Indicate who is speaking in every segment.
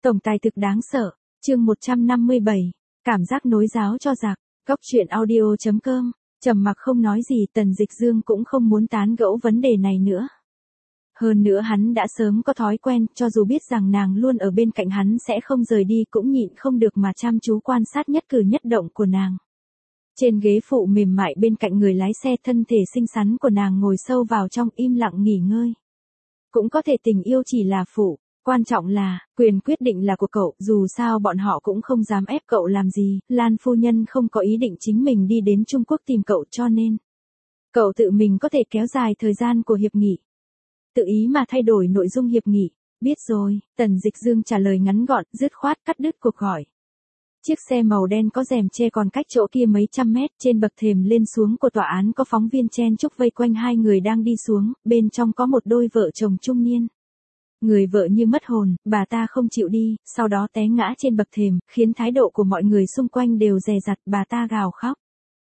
Speaker 1: Tổng tài thực đáng sợ, chương 157, cảm giác nối giáo cho giặc, góc chuyện audio.com, trầm mặc không nói gì. Tần Dịch Dương cũng không muốn tán gẫu vấn đề này nữa. Hơn nữa hắn đã sớm có thói quen, cho dù biết rằng nàng luôn ở bên cạnh hắn sẽ không rời đi cũng nhịn không được mà chăm chú quan sát nhất cử nhất động của nàng. Trên ghế phụ mềm mại bên cạnh người lái xe, thân thể xinh xắn của nàng ngồi sâu vào trong im lặng nghỉ ngơi. Cũng có thể tình yêu chỉ là phụ, quan trọng là, quyền quyết định là của cậu, dù sao bọn họ cũng không dám ép cậu làm gì, Lan phu nhân không có ý định chính mình đi đến Trung Quốc tìm cậu cho nên. Cậu tự mình có thể kéo dài thời gian của hiệp nghị. Tự ý mà thay đổi nội dung hiệp nghị, biết rồi, Tần Dịch Dương trả lời ngắn gọn, dứt khoát cắt đứt cuộc gọi. Chiếc xe màu đen có rèm che còn cách chỗ kia mấy trăm mét, trên bậc thềm lên xuống của tòa án có phóng viên chen chúc vây quanh hai người đang đi xuống, bên trong có một đôi vợ chồng trung niên. Người vợ như mất hồn, bà ta không chịu đi, sau đó té ngã trên bậc thềm, khiến thái độ của mọi người xung quanh đều dè dặt, bà ta gào khóc.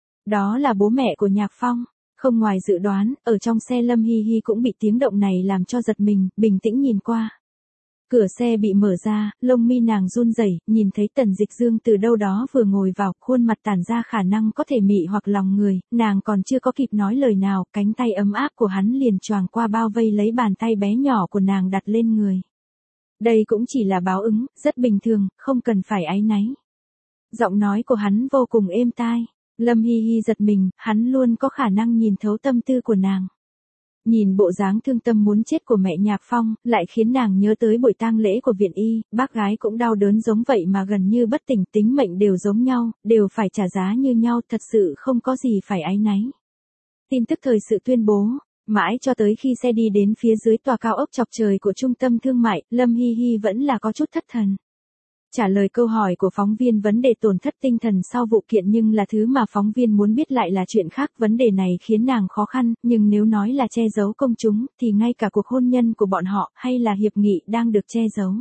Speaker 1: Đó là bố mẹ của Nhạc Phong. Không ngoài dự đoán, ở trong xe Lâm Hi Hi cũng bị tiếng động này làm cho giật mình, bình tĩnh nhìn qua. Cửa xe bị mở ra, lông mi nàng run rẩy, nhìn thấy Tần Dịch Dương từ đâu đó vừa ngồi vào, khuôn mặt tản ra khả năng có thể mị hoặc lòng người, nàng còn chưa có kịp nói lời nào, cánh tay ấm áp của hắn liền choàng qua bao vây lấy bàn tay bé nhỏ của nàng đặt lên người. Đây cũng chỉ là báo ứng, rất bình thường, không cần phải áy náy. Giọng nói của hắn vô cùng êm tai. Lâm Hi Hi giật mình, hắn luôn có khả năng nhìn thấu tâm tư của nàng. Nhìn bộ dáng thương tâm muốn chết của mẹ Nhạc Phong, lại khiến nàng nhớ tới buổi tang lễ của viện y, bác gái cũng đau đớn giống vậy mà gần như bất tỉnh, tính mệnh đều giống nhau, đều phải trả giá như nhau, thật sự không có gì phải áy náy. Tin tức thời sự tuyên bố, mãi cho tới khi xe đi đến phía dưới tòa cao ốc chọc trời của trung tâm thương mại, Lâm Hi Hi vẫn là có chút thất thần. Trả lời câu hỏi của phóng viên vấn đề tổn thất tinh thần sau vụ kiện nhưng là thứ mà phóng viên muốn biết lại là chuyện khác. Vấn đề này khiến nàng khó khăn, nhưng nếu nói là che giấu công chúng, thì ngay cả cuộc hôn nhân của bọn họ hay là hiệp nghị đang được che giấu.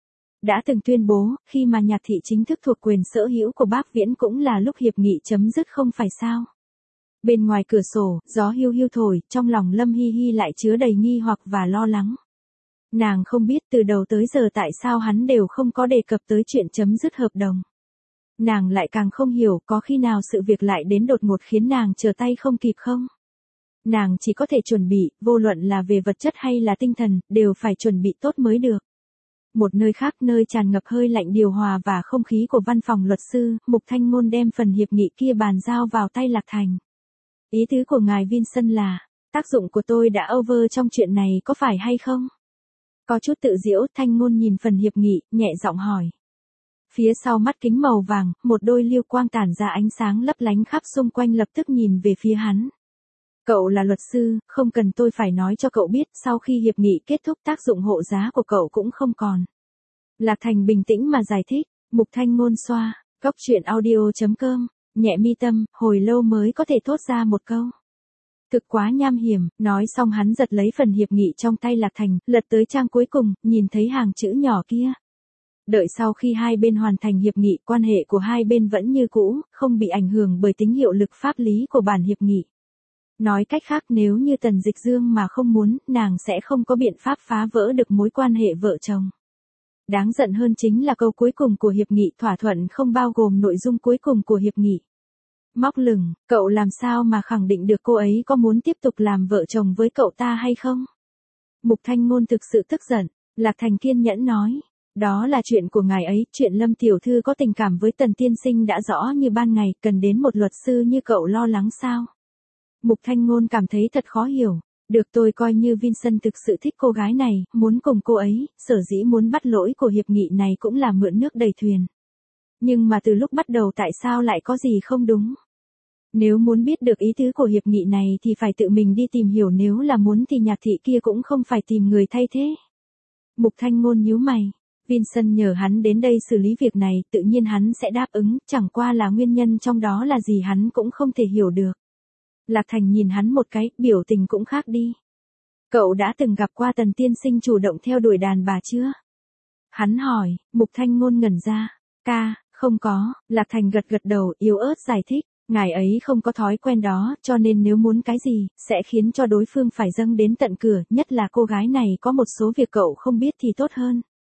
Speaker 1: Đã từng tuyên bố, khi mà Nhạc thị chính thức thuộc quyền sở hữu của Bác Viễn cũng là lúc hiệp nghị chấm dứt không phải sao. Bên ngoài cửa sổ, gió hiu hiu thổi, trong lòng Lâm Hi Hi lại chứa đầy nghi hoặc và lo lắng. Nàng không biết từ đầu tới giờ tại sao hắn đều không có đề cập tới chuyện chấm dứt hợp đồng. Nàng lại càng không hiểu có khi nào sự việc lại đến đột ngột khiến nàng trở tay không kịp không? Nàng chỉ có thể chuẩn bị, vô luận là về vật chất hay là tinh thần, đều phải chuẩn bị tốt mới được. Một nơi khác, nơi tràn ngập hơi lạnh điều hòa và không khí của văn phòng luật sư, Mục Thanh Ngôn đem phần hiệp nghị kia bàn giao vào tay Lạc Thành. Ý tứ của ngài Vincent là, tác dụng của tôi đã over trong chuyện này có phải hay không? Có chút tự giễu, Thanh Ngôn nhìn phần hiệp nghị, nhẹ giọng hỏi. Phía sau mắt kính màu vàng, một đôi liêu quang tản ra ánh sáng lấp lánh khắp xung quanh lập tức nhìn về phía hắn. Cậu là luật sư, không cần tôi phải nói cho cậu biết, sau khi hiệp nghị kết thúc tác dụng hộ giá của cậu cũng không còn. Lạc Thành bình tĩnh mà giải thích, Mục Thanh Ngôn xoa, góc chuyện audio.com, nhẹ mi tâm, hồi lâu mới có thể thốt ra một câu. Thực quá nham hiểm, nói xong hắn giật lấy phần hiệp nghị trong tay Lạc Thành, lật tới trang cuối cùng, nhìn thấy hàng chữ nhỏ kia. Đợi sau khi hai bên hoàn thành hiệp nghị, quan hệ của hai bên vẫn như cũ, không bị ảnh hưởng bởi tính hiệu lực pháp lý của bản hiệp nghị. Nói cách khác, nếu như Tần Dịch Dương mà không muốn, nàng sẽ không có biện pháp phá vỡ được mối quan hệ vợ chồng. Đáng giận hơn chính là câu cuối cùng của hiệp nghị, thỏa thuận không bao gồm nội dung cuối cùng của hiệp nghị. Móc lửng, cậu làm sao mà khẳng định được cô ấy có muốn tiếp tục làm vợ chồng với cậu ta hay không? Mục Thanh Ngôn thực sự tức giận, Lạc Thành kiên nhẫn nói. Đó là chuyện của ngài ấy, chuyện Lâm tiểu thư có tình cảm với Tần tiên sinh đã rõ như ban ngày, cần đến một luật sư như cậu lo lắng sao? Mục Thanh Ngôn cảm thấy thật khó hiểu. Được, tôi coi như Vincent thực sự thích cô gái này, muốn cùng cô ấy, sở dĩ muốn bắt lỗi của hiệp nghị này cũng là mượn nước đầy thuyền. Nhưng mà từ lúc bắt đầu tại sao lại có gì không đúng? Nếu muốn biết được ý tứ của hiệp nghị này thì phải tự mình đi tìm hiểu, nếu là muốn thì Nhạc thị kia cũng không phải tìm người thay thế. Mục Thanh Ngôn nhíu mày. Vincent nhờ hắn đến đây xử lý việc này, tự nhiên hắn sẽ đáp ứng, chẳng qua là nguyên nhân trong đó là gì hắn cũng không thể hiểu được. Lạc Thành nhìn hắn một cái, biểu tình cũng khác đi. Cậu đã từng gặp qua Tần tiên sinh chủ động theo đuổi đàn bà chưa? Hắn hỏi. Mục Thanh Ngôn ngẩn ra. Không có, Lạc Thành gật gật đầu, yếu ớt giải thích. Ngài ấy không có thói quen đó, cho nên nếu muốn cái gì, sẽ khiến cho đối phương phải dâng đến tận cửa, nhất là cô gái này có một số việc cậu không biết thì tốt hơn.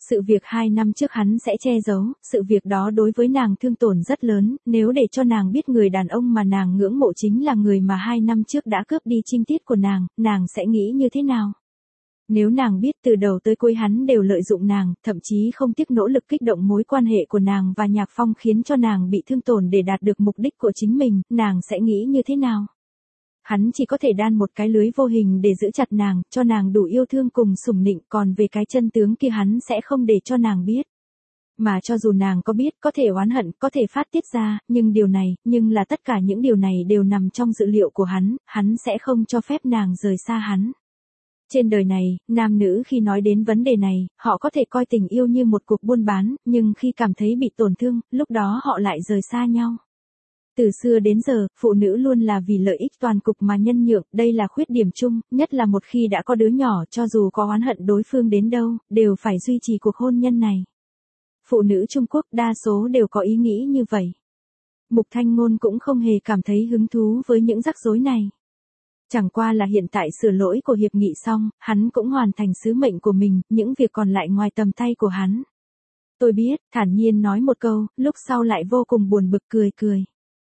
Speaker 1: Sự việc 2 năm trước hắn sẽ che giấu, sự việc đó đối với nàng thương tổn rất lớn, nếu để cho nàng biết người đàn ông mà nàng ngưỡng mộ chính là người mà 2 năm trước đã cướp đi trinh tiết của nàng sẽ nghĩ như thế nào? Nếu nàng biết từ đầu tới cuối hắn đều lợi dụng nàng, thậm chí không tiếc nỗ lực kích động mối quan hệ của nàng và Nhạc Phong khiến cho nàng bị thương tổn để đạt được mục đích của chính mình, nàng sẽ nghĩ như thế nào? Hắn chỉ có thể đan một cái lưới vô hình để giữ chặt nàng, cho nàng đủ yêu thương cùng sủng nịnh, còn về cái chân tướng kia hắn sẽ không để cho nàng biết. Mà cho dù nàng có biết, có thể oán hận, có thể phát tiết ra, nhưng là tất cả những điều này đều nằm trong dự liệu của hắn sẽ không cho phép nàng rời xa hắn. Trên đời này, nam nữ khi nói đến vấn đề này, họ có thể coi tình yêu như một cuộc buôn bán, nhưng khi cảm thấy bị tổn thương, lúc đó họ lại rời xa nhau. Từ xưa đến giờ, phụ nữ luôn là vì lợi ích toàn cục mà nhân nhượng, đây là khuyết điểm chung, nhất là một khi đã có đứa nhỏ, cho dù có oán hận đối phương đến đâu, đều phải duy trì cuộc hôn nhân này. Phụ nữ Trung Quốc đa số đều có ý nghĩ như vậy. Mục Thanh Ngôn cũng không hề cảm thấy hứng thú với những rắc rối này. Chẳng qua là hiện tại sửa lỗi của hiệp nghị xong, hắn cũng hoàn thành sứ mệnh của mình, những việc còn lại ngoài tầm tay của hắn. Tôi biết, thản nhiên nói một câu, lúc sau lại vô cùng buồn bực cười.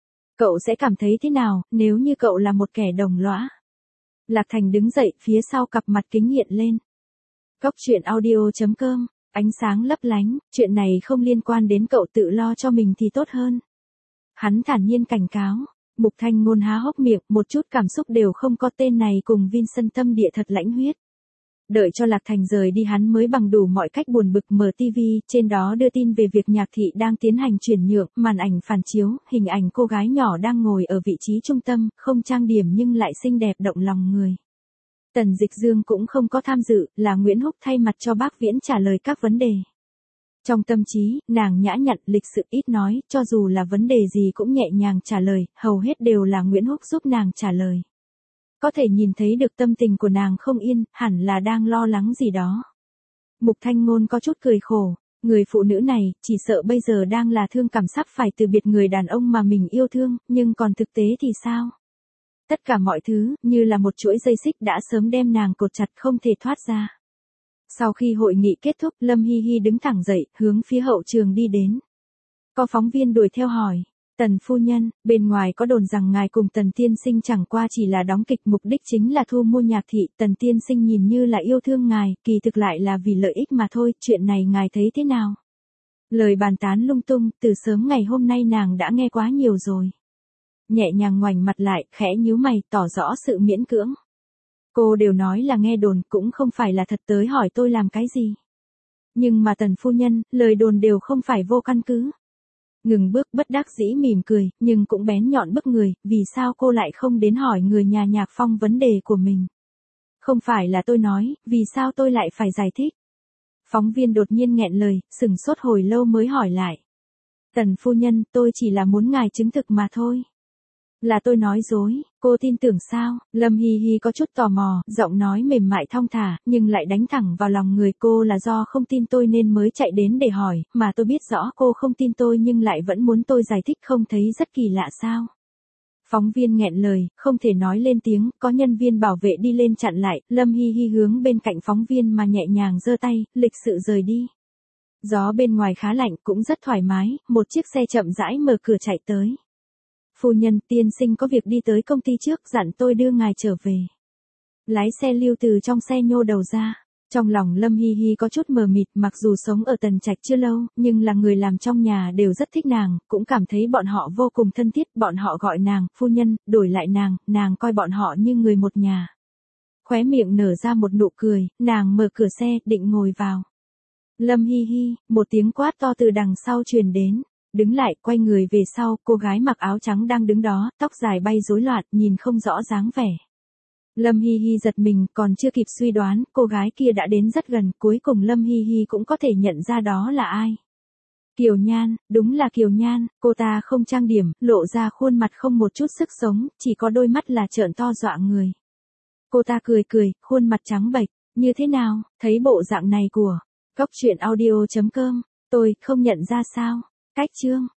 Speaker 1: Cậu sẽ cảm thấy thế nào, nếu như cậu là một kẻ đồng lõa? Lạc Thành đứng dậy, phía sau cặp mặt kính hiện lên. Góc truyện audio.com, ánh sáng lấp lánh, chuyện này không liên quan đến cậu, tự lo cho mình thì tốt hơn. Hắn thản nhiên cảnh cáo. Mục Thanh Ngôn há hốc miệng, một chút cảm xúc đều không có, tên này cùng Vincent tâm địa thật lãnh huyết. Đợi cho Lạc Thành rời đi hắn mới bằng đủ mọi cách buồn bực mở TV, trên đó đưa tin về việc Nhạc Thị đang tiến hành chuyển nhượng, màn ảnh phản chiếu, hình ảnh cô gái nhỏ đang ngồi ở vị trí trung tâm, không trang điểm nhưng lại xinh đẹp động lòng người. Tần Dịch Dương cũng không có tham dự, là Nguyễn Húc thay mặt cho Bác Viễn trả lời các vấn đề. Trong tâm trí, nàng nhã nhặn, lịch sự, ít nói, cho dù là vấn đề gì cũng nhẹ nhàng trả lời, hầu hết đều là Nguyễn Húc giúp nàng trả lời. Có thể nhìn thấy được tâm tình của nàng không yên, hẳn là đang lo lắng gì đó. Mục Thanh Ngôn có chút cười khổ, người phụ nữ này, chỉ sợ bây giờ đang là thương cảm sắp phải từ biệt người đàn ông mà mình yêu thương, nhưng còn thực tế thì sao? Tất cả mọi thứ, như là một chuỗi dây xích đã sớm đem nàng cột chặt không thể thoát ra. Sau khi hội nghị kết thúc, Lâm Hi Hi đứng thẳng dậy, hướng phía hậu trường đi đến. Có phóng viên đuổi theo hỏi, Tần phu nhân, bên ngoài có đồn rằng ngài cùng Tần tiên sinh chẳng qua chỉ là đóng kịch, mục đích chính là thu mua Nhạc Thị, Tần tiên sinh nhìn như là yêu thương ngài, kỳ thực lại là vì lợi ích mà thôi, chuyện này ngài thấy thế nào? Lời bàn tán lung tung, từ sớm ngày hôm nay nàng đã nghe quá nhiều rồi. Nhẹ nhàng ngoảnh mặt lại, khẽ nhíu mày, tỏ rõ sự miễn cưỡng. Cô đều nói là nghe đồn, cũng không phải là thật, tới hỏi tôi làm cái gì. Nhưng mà Tần phu nhân, lời đồn đều không phải vô căn cứ. Ngừng bước bất đắc dĩ mỉm cười, nhưng cũng bén nhọn bức người, vì sao cô lại không đến hỏi người nhà Nhạc Phong vấn đề của mình. Không phải là tôi nói, vì sao tôi lại phải giải thích. Phóng viên đột nhiên nghẹn lời, sửng sốt hồi lâu mới hỏi lại. Tần phu nhân, tôi chỉ là muốn ngài chứng thực mà thôi. Là tôi nói dối, cô tin tưởng sao? Lâm Hi Hi có chút tò mò, giọng nói mềm mại thong thả, nhưng lại đánh thẳng vào lòng người. Cô là do không tin tôi nên mới chạy đến để hỏi, mà tôi biết rõ cô không tin tôi nhưng lại vẫn muốn tôi giải thích, không thấy rất kỳ lạ sao? Phóng viên nghẹn lời, không thể nói lên tiếng, có nhân viên bảo vệ đi lên chặn lại, Lâm Hi Hi hướng bên cạnh phóng viên mà nhẹ nhàng giơ tay, lịch sự rời đi. Gió bên ngoài khá lạnh, cũng rất thoải mái, một chiếc xe chậm rãi mở cửa chạy tới. Phu nhân, tiên sinh có việc đi tới công ty trước, dặn tôi đưa ngài trở về. Lái xe Lưu từ trong xe nhô đầu ra. Trong lòng Lâm Hi Hi có chút mờ mịt, mặc dù sống ở Tần Trạch chưa lâu, nhưng là người làm trong nhà đều rất thích nàng, cũng cảm thấy bọn họ vô cùng thân thiết, bọn họ gọi nàng, phu nhân, đổi lại nàng coi bọn họ như người một nhà. Khóe miệng nở ra một nụ cười, nàng mở cửa xe, định ngồi vào. Lâm Hi Hi, một tiếng quát to từ đằng sau truyền đến. Đứng lại, quay người về sau, cô gái mặc áo trắng đang đứng đó, tóc dài bay rối loạn, nhìn không rõ dáng vẻ. Lâm Hi Hi giật mình, còn chưa kịp suy đoán, cô gái kia đã đến rất gần, cuối cùng Lâm Hi Hi cũng có thể nhận ra đó là ai. Kiều Nhan, đúng là Kiều Nhan, cô ta không trang điểm, lộ ra khuôn mặt không một chút sức sống, chỉ có đôi mắt là trợn to dọa người. Cô ta cười, khuôn mặt trắng bệch, như thế nào, thấy bộ dạng này của Góc truyện audio.com, tôi không nhận ra sao? Cách chương